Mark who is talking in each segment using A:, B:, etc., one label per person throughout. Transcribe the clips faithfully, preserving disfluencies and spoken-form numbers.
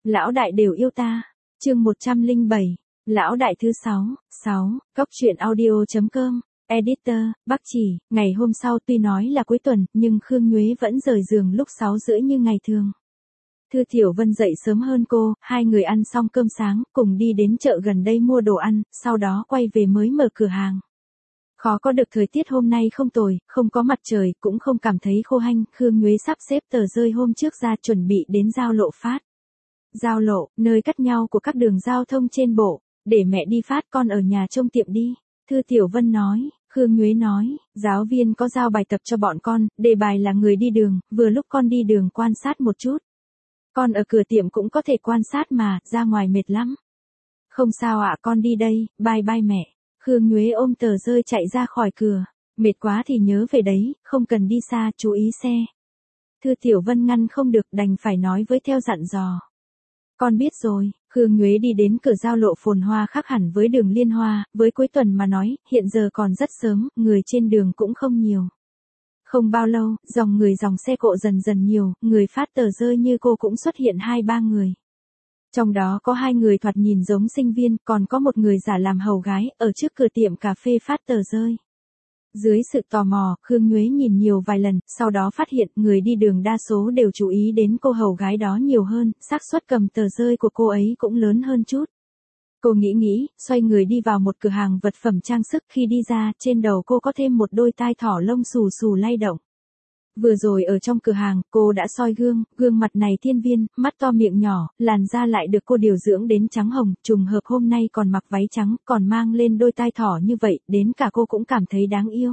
A: Lão đại đều yêu ta. Chương một trăm lẻ bảy. Lão đại thứ sáu. sáu. Cóc truyện audio.com. Editor, Bắc Chỉ. Ngày hôm sau tuy nói là cuối tuần, nhưng Khương Nhuế vẫn rời giường lúc sáu rưỡi như ngày thường. Thư Tiểu Vân dậy sớm hơn cô, hai người ăn xong cơm sáng, cùng đi đến chợ gần đây mua đồ ăn, sau đó quay về mới mở cửa hàng. Khó có được thời tiết hôm nay không tồi, không có mặt trời, cũng không cảm thấy khô hanh, Khương Nhuế sắp xếp tờ rơi hôm trước ra chuẩn bị đến giao lộ phát. Giao lộ, nơi cắt nhau của các đường giao thông trên bộ, để mẹ đi phát con ở nhà trông tiệm đi. Thư Tiểu Vân nói, Khương Nhuế nói, giáo viên có giao bài tập cho bọn con, đề bài là người đi đường, vừa lúc con đi đường quan sát một chút. Con ở cửa tiệm cũng có thể quan sát mà, ra ngoài mệt lắm. Không sao ạ, con đi đây, bye bye mẹ. Khương Nhuế ôm tờ rơi chạy ra khỏi cửa, mệt quá thì nhớ về đấy, không cần đi xa, chú ý xe. Thư Tiểu Vân ngăn không được đành phải nói với theo dặn dò. Con biết rồi. Khương Nhuế đi đến cửa giao lộ phồn hoa khác hẳn với đường Liên Hoa, với cuối tuần mà nói, hiện giờ còn rất sớm, người trên đường cũng không nhiều. Không bao lâu, dòng người dòng xe cộ dần dần nhiều, người phát tờ rơi như cô cũng xuất hiện hai ba người. Trong đó có hai người thoạt nhìn giống sinh viên, còn có một người giả làm hầu gái, ở trước cửa tiệm cà phê phát tờ rơi. Dưới sự tò mò, Khương Nhuế nhìn nhiều vài lần, sau đó phát hiện người đi đường đa số đều chú ý đến cô hầu gái đó nhiều hơn, xác suất cầm tờ rơi của cô ấy cũng lớn hơn chút. Cô nghĩ nghĩ, xoay người đi vào một cửa hàng vật phẩm trang sức, khi đi ra, trên đầu cô có thêm một đôi tai thỏ lông xù xù lay động. Vừa rồi ở trong cửa hàng, cô đã soi gương, gương mặt này thiên viên, mắt to miệng nhỏ, làn da lại được cô điều dưỡng đến trắng hồng, trùng hợp hôm nay còn mặc váy trắng, còn mang lên đôi tai thỏ như vậy, đến cả cô cũng cảm thấy đáng yêu.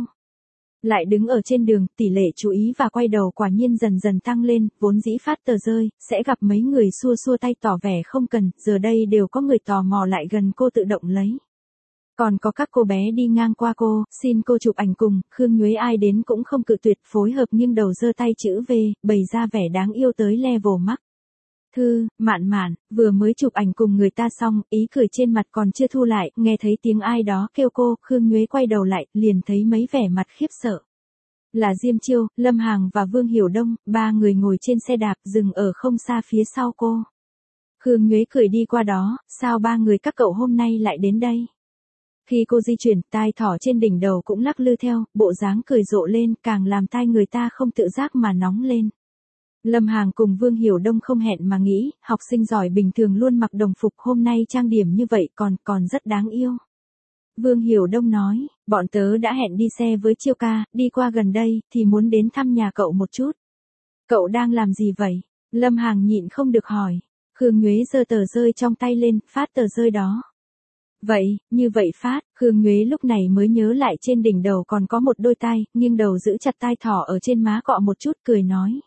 A: Lại đứng ở trên đường, tỷ lệ chú ý và quay đầu quả nhiên dần dần tăng lên, vốn dĩ phát tờ rơi, sẽ gặp mấy người xua xua tay tỏ vẻ không cần, giờ đây đều có người tò mò lại gần cô tự động lấy. Còn có các cô bé đi ngang qua cô, xin cô chụp ảnh cùng, Khương Nhuế ai đến cũng không cự tuyệt, phối hợp nghiêng đầu giơ tay chữ V, bày ra vẻ đáng yêu tới level max. Thư, Mạn Mạn, vừa mới chụp ảnh cùng người ta xong, ý cười trên mặt còn chưa thu lại, nghe thấy tiếng ai đó kêu cô, Khương Nhuế quay đầu lại, liền thấy mấy vẻ mặt khiếp sợ. Là Diêm Chiêu, Lâm Hàng và Vương Hiểu Đông, ba người ngồi trên xe đạp dừng ở không xa phía sau cô. Khương Nhuế cười đi qua đó, sao ba người các cậu hôm nay lại đến đây? Khi cô di chuyển, tai thỏ trên đỉnh đầu cũng lắc lư theo, bộ dáng cười rộ lên, càng làm tai người ta không tự giác mà nóng lên. Lâm Hàng cùng Vương Hiểu Đông không hẹn mà nghĩ, học sinh giỏi bình thường luôn mặc đồng phục, hôm nay trang điểm như vậy còn, còn rất đáng yêu. Vương Hiểu Đông nói, bọn tớ đã hẹn đi xe với Chiêu ca, đi qua gần đây, thì muốn đến thăm nhà cậu một chút. Cậu đang làm gì vậy? Lâm Hàng nhịn không được hỏi. Khương Nhuế giơ tờ rơi trong tay lên, phát tờ rơi đó. Vậy, như vậy phát, Khương Nhuế lúc này mới nhớ lại trên đỉnh đầu còn có một đôi tai, nghiêng đầu giữ chặt tai thỏ ở trên má cọ một chút cười nói.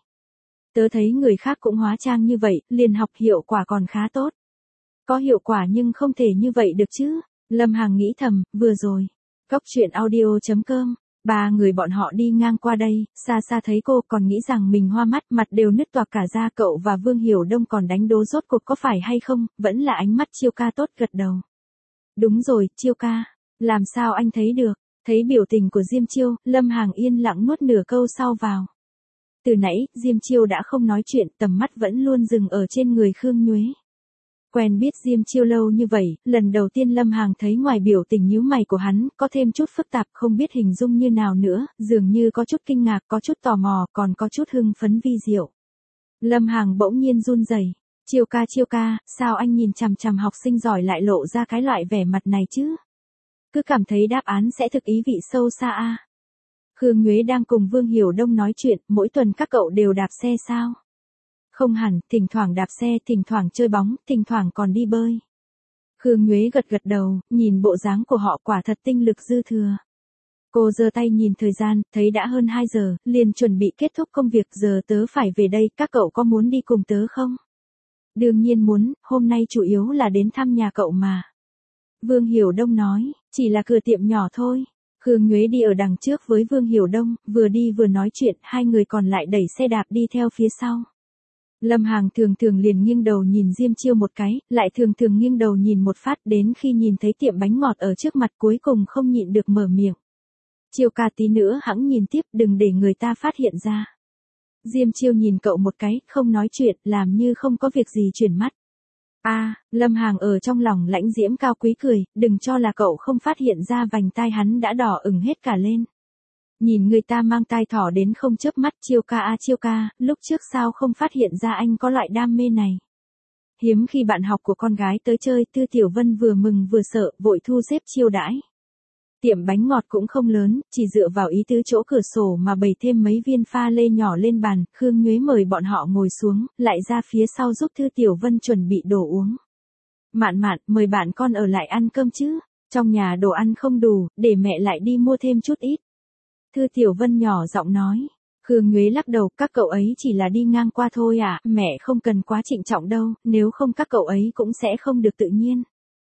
A: Tớ thấy người khác cũng hóa trang như vậy, liền học hiệu quả còn khá tốt. Có hiệu quả nhưng không thể như vậy được chứ. Lâm Hàng nghĩ thầm, vừa rồi. Cóc truyện audio.com. Ba người bọn họ đi ngang qua đây, xa xa thấy cô còn nghĩ rằng mình hoa mắt, mặt đều nứt toạc cả da, cậu và Vương Hiểu Đông còn đánh đố rốt cuộc có phải hay không, vẫn là ánh mắt Chiêu ca tốt gật đầu. Đúng rồi, Chiêu ca. Làm sao anh thấy được? Thấy biểu tình của Diêm Chiêu, Lâm Hàng yên lặng nuốt nửa câu sau vào. Từ nãy, Diêm Chiêu đã không nói chuyện, tầm mắt vẫn luôn dừng ở trên người Khương Nhuế. Quen biết Diêm Chiêu lâu như vậy, lần đầu tiên Lâm Hàng thấy ngoài biểu tình nhíu mày của hắn, có thêm chút phức tạp, không biết hình dung như nào nữa, dường như có chút kinh ngạc, có chút tò mò, còn có chút hưng phấn vi diệu. Lâm Hàng bỗng nhiên run rẩy. Chiêu ca Chiêu ca, sao anh nhìn chằm chằm học sinh giỏi lại lộ ra cái loại vẻ mặt này chứ? Cứ cảm thấy đáp án sẽ thực ý vị sâu xa a. À? Khương Nhuế đang cùng Vương Hiểu Đông nói chuyện, mỗi tuần các cậu đều đạp xe sao? Không hẳn, thỉnh thoảng đạp xe, thỉnh thoảng chơi bóng, thỉnh thoảng còn đi bơi. Khương Nhuế gật gật đầu, nhìn bộ dáng của họ quả thật tinh lực dư thừa. Cô giơ tay nhìn thời gian, thấy đã hơn hai giờ, liền chuẩn bị kết thúc công việc, giờ tớ phải về đây, các cậu có muốn đi cùng tớ không? Đương nhiên muốn, hôm nay chủ yếu là đến thăm nhà cậu mà. Vương Hiểu Đông nói, chỉ là cửa tiệm nhỏ thôi. Khương Nhuế đi ở đằng trước với Vương Hiểu Đông, vừa đi vừa nói chuyện, hai người còn lại đẩy xe đạp đi theo phía sau. Lâm Hàng thường thường liền nghiêng đầu nhìn Diêm Chiêu một cái, lại thường thường nghiêng đầu nhìn một phát, đến khi nhìn thấy tiệm bánh ngọt ở trước mặt cuối cùng không nhịn được mở miệng. Chiêu ca tí nữa hẵng nhìn tiếp, đừng để người ta phát hiện ra. Diêm Chiêu nhìn cậu một cái, không nói chuyện, làm như không có việc gì chuyển mắt. A, Lâm Hằng ở trong lòng lãnh diễm cao quý cười, đừng cho là cậu không phát hiện ra vành tai hắn đã đỏ ửng hết cả lên. Nhìn người ta mang tai thỏ đến không chớp mắt, Chiêu ca a Chiêu ca, lúc trước sao không phát hiện ra anh có loại đam mê này. Hiếm khi bạn học của con gái tới chơi, Tư Tiểu Vân vừa mừng vừa sợ, vội thu xếp chiêu đãi. Tiệm bánh ngọt cũng không lớn, chỉ dựa vào ý tứ chỗ cửa sổ mà bày thêm mấy viên pha lê nhỏ lên bàn, Khương Nhuế mời bọn họ ngồi xuống, lại ra phía sau giúp Thư Tiểu Vân chuẩn bị đồ uống. Mạn Mạn, mời bạn con ở lại ăn cơm chứ, trong nhà đồ ăn không đủ, để mẹ lại đi mua thêm chút ít. Thư Tiểu Vân nhỏ giọng nói. Khương Nhuế lắc đầu, các cậu ấy chỉ là đi ngang qua thôi à, mẹ không cần quá trịnh trọng đâu, nếu không các cậu ấy cũng sẽ không được tự nhiên.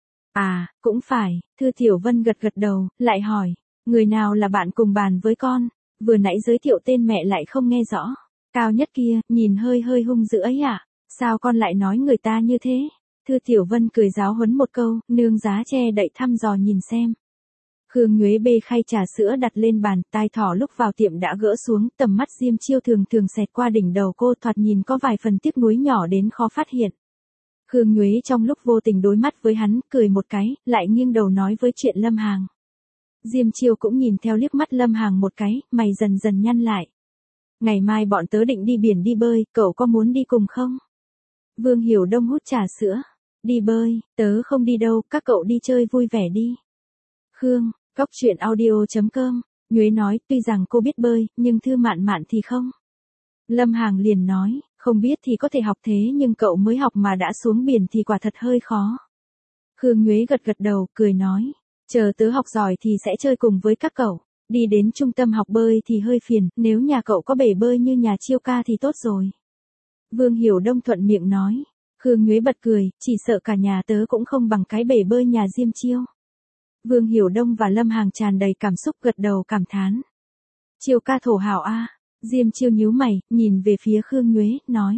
A: À, cũng phải, Thư Tiểu Vân gật gật đầu, lại hỏi, người nào là bạn cùng bàn với con, vừa nãy giới thiệu tên mẹ lại không nghe rõ, cao nhất kia, nhìn hơi hơi hung dữ ấy à, sao con lại nói người ta như thế? Thư Tiểu Vân cười giáo huấn một câu, nương giá che đậy thăm dò nhìn xem. Khương Nhuế bê khay trà sữa đặt lên bàn, tai thỏ lúc vào tiệm đã gỡ xuống, tầm mắt Diêm Chiêu thường thường xẹt qua đỉnh đầu cô, thoạt nhìn có vài phần tiếc nuối nhỏ đến khó phát hiện. Khương Nhuế trong lúc vô tình đối mắt với hắn, cười một cái, lại nghiêng đầu nói với chuyện Lâm Hằng. Diêm Chiêu cũng nhìn theo liếc mắt Lâm Hằng một cái, mày dần dần nhăn lại. Ngày mai bọn tớ định đi biển đi bơi, cậu có muốn đi cùng không? Vương Hiểu Đông hút trà sữa. Đi bơi, tớ không đi đâu, các cậu đi chơi vui vẻ đi. Khương, Cóc truyện audio chấm com, Nhuế nói, tuy rằng cô biết bơi, nhưng Thư Mạn Mạn thì không. Lâm Hằng liền nói, không biết thì có thể học thế nhưng cậu mới học mà đã xuống biển thì quả thật hơi khó. Khương Nhuế gật gật đầu, cười nói, chờ tớ học giỏi thì sẽ chơi cùng với các cậu, đi đến trung tâm học bơi thì hơi phiền, nếu nhà cậu có bể bơi như nhà Chiêu ca thì tốt rồi. Vương Hiểu Đông thuận miệng nói, Khương Nhuế bật cười, chỉ sợ cả nhà tớ cũng không bằng cái bể bơi nhà Diêm Chiêu. Vương Hiểu Đông và Lâm Hằng tràn đầy cảm xúc gật đầu cảm thán. Chiêu ca thổ hào a. Diêm Chiêu nhíu mày, nhìn về phía Khương Nhuế, nói.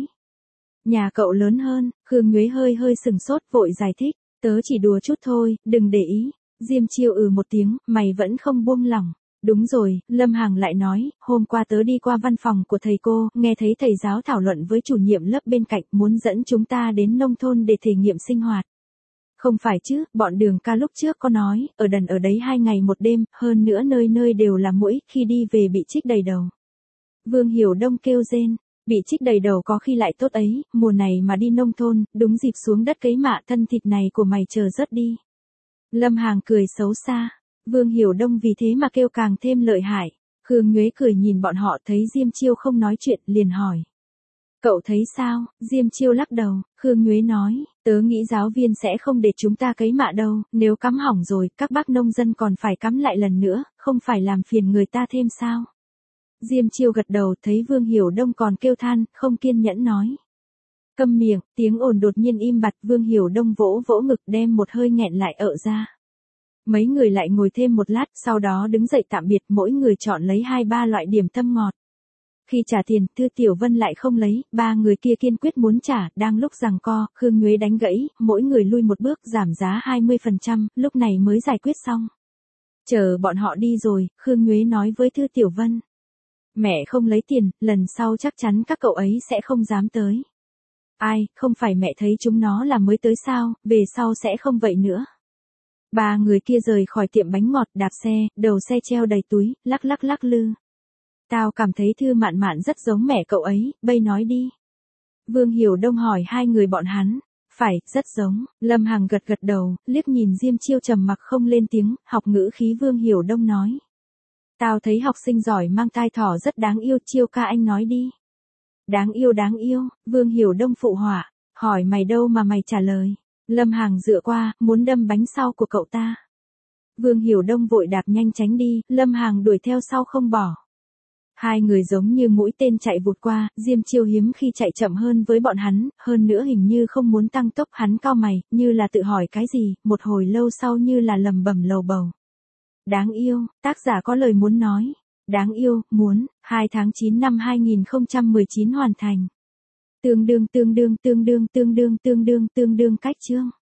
A: Nhà cậu lớn hơn, Khương Nhuế hơi hơi sừng sốt vội giải thích, tớ chỉ đùa chút thôi, đừng để ý. Diêm Chiêu ừ một tiếng, mày vẫn không buông lỏng. Đúng rồi, Lâm Hằng lại nói, hôm qua tớ đi qua văn phòng của thầy cô, nghe thấy thầy giáo thảo luận với chủ nhiệm lớp bên cạnh muốn dẫn chúng ta đến nông thôn để thể nghiệm sinh hoạt. Không phải chứ, bọn Đường ca lúc trước có nói, ở đần ở đấy hai ngày một đêm, hơn nữa nơi nơi đều là muỗi, khi đi về bị chích đầy đầu. Vương Hiểu Đông kêu rên, bị chích đầy đầu có khi lại tốt ấy, mùa này mà đi nông thôn, đúng dịp xuống đất cấy mạ, thân thịt này của mày chờ rớt đi. Lâm Hằng cười xấu xa, Vương Hiểu Đông vì thế mà kêu càng thêm lợi hại. Khương Nhuế cười nhìn bọn họ thấy Diêm Chiêu không nói chuyện, liền hỏi. Cậu thấy sao? Diêm Chiêu lắc đầu, Khương Nhuế nói, tớ nghĩ giáo viên sẽ không để chúng ta cấy mạ đâu, nếu cắm hỏng rồi, các bác nông dân còn phải cắm lại lần nữa, không phải làm phiền người ta thêm sao? Diêm Chiêu gật đầu, thấy Vương Hiểu Đông còn kêu than, không kiên nhẫn nói. Câm miệng, tiếng ồn đột nhiên im bặt, Vương Hiểu Đông vỗ vỗ ngực đem một hơi nghẹn lại ợ ra. Mấy người lại ngồi thêm một lát, sau đó đứng dậy tạm biệt, mỗi người chọn lấy hai ba loại điểm tâm ngọt. Khi trả tiền, Thư Tiểu Vân lại không lấy, ba người kia kiên quyết muốn trả, đang lúc giằng co, Khương Nhuế đánh gãy, mỗi người lui một bước giảm giá hai mươi phần trăm, lúc này mới giải quyết xong. Chờ bọn họ đi rồi, Khương Nhuế nói với Thư Tiểu Vân. Mẹ không lấy tiền, lần sau chắc chắn các cậu ấy sẽ không dám tới. Ai, không phải mẹ thấy chúng nó là mới tới sao, về sau sẽ không vậy nữa. Ba người kia rời khỏi tiệm bánh ngọt, đạp xe, đầu xe treo đầy túi, lắc lắc lắc lư. Tao cảm thấy Thư Mạn Mạn rất giống mẹ cậu ấy, bây nói đi. Vương Hiểu Đông hỏi hai người bọn hắn. Phải, rất giống. Lâm Hằng gật gật đầu, liếc nhìn Diêm Chiêu trầm mặc không lên tiếng, học ngữ khí Vương Hiểu Đông nói. Tao thấy học sinh giỏi mang tai thỏ rất đáng yêu, Chiêu ca anh nói đi. Đáng yêu đáng yêu, Vương Hiểu Đông phụ họa, hỏi mày đâu mà mày trả lời. Lâm Hằng dựa qua, muốn đâm bánh sau của cậu ta. Vương Hiểu Đông vội đạp nhanh tránh đi, Lâm Hằng đuổi theo sau không bỏ. Hai người giống như mũi tên chạy vụt qua, Diêm Chiêu hiếm khi chạy chậm hơn với bọn hắn, hơn nữa hình như không muốn tăng tốc, hắn cau mày, như là tự hỏi cái gì, một hồi lâu sau như là lầm bầm lầu bầu. Đáng yêu, tác giả có lời muốn nói. Đáng yêu, muốn, hai tháng chín năm hai nghìn không trăm mười chín hoàn thành. Tương đương tương đương tương đương tương đương tương đương tương đương cách chương.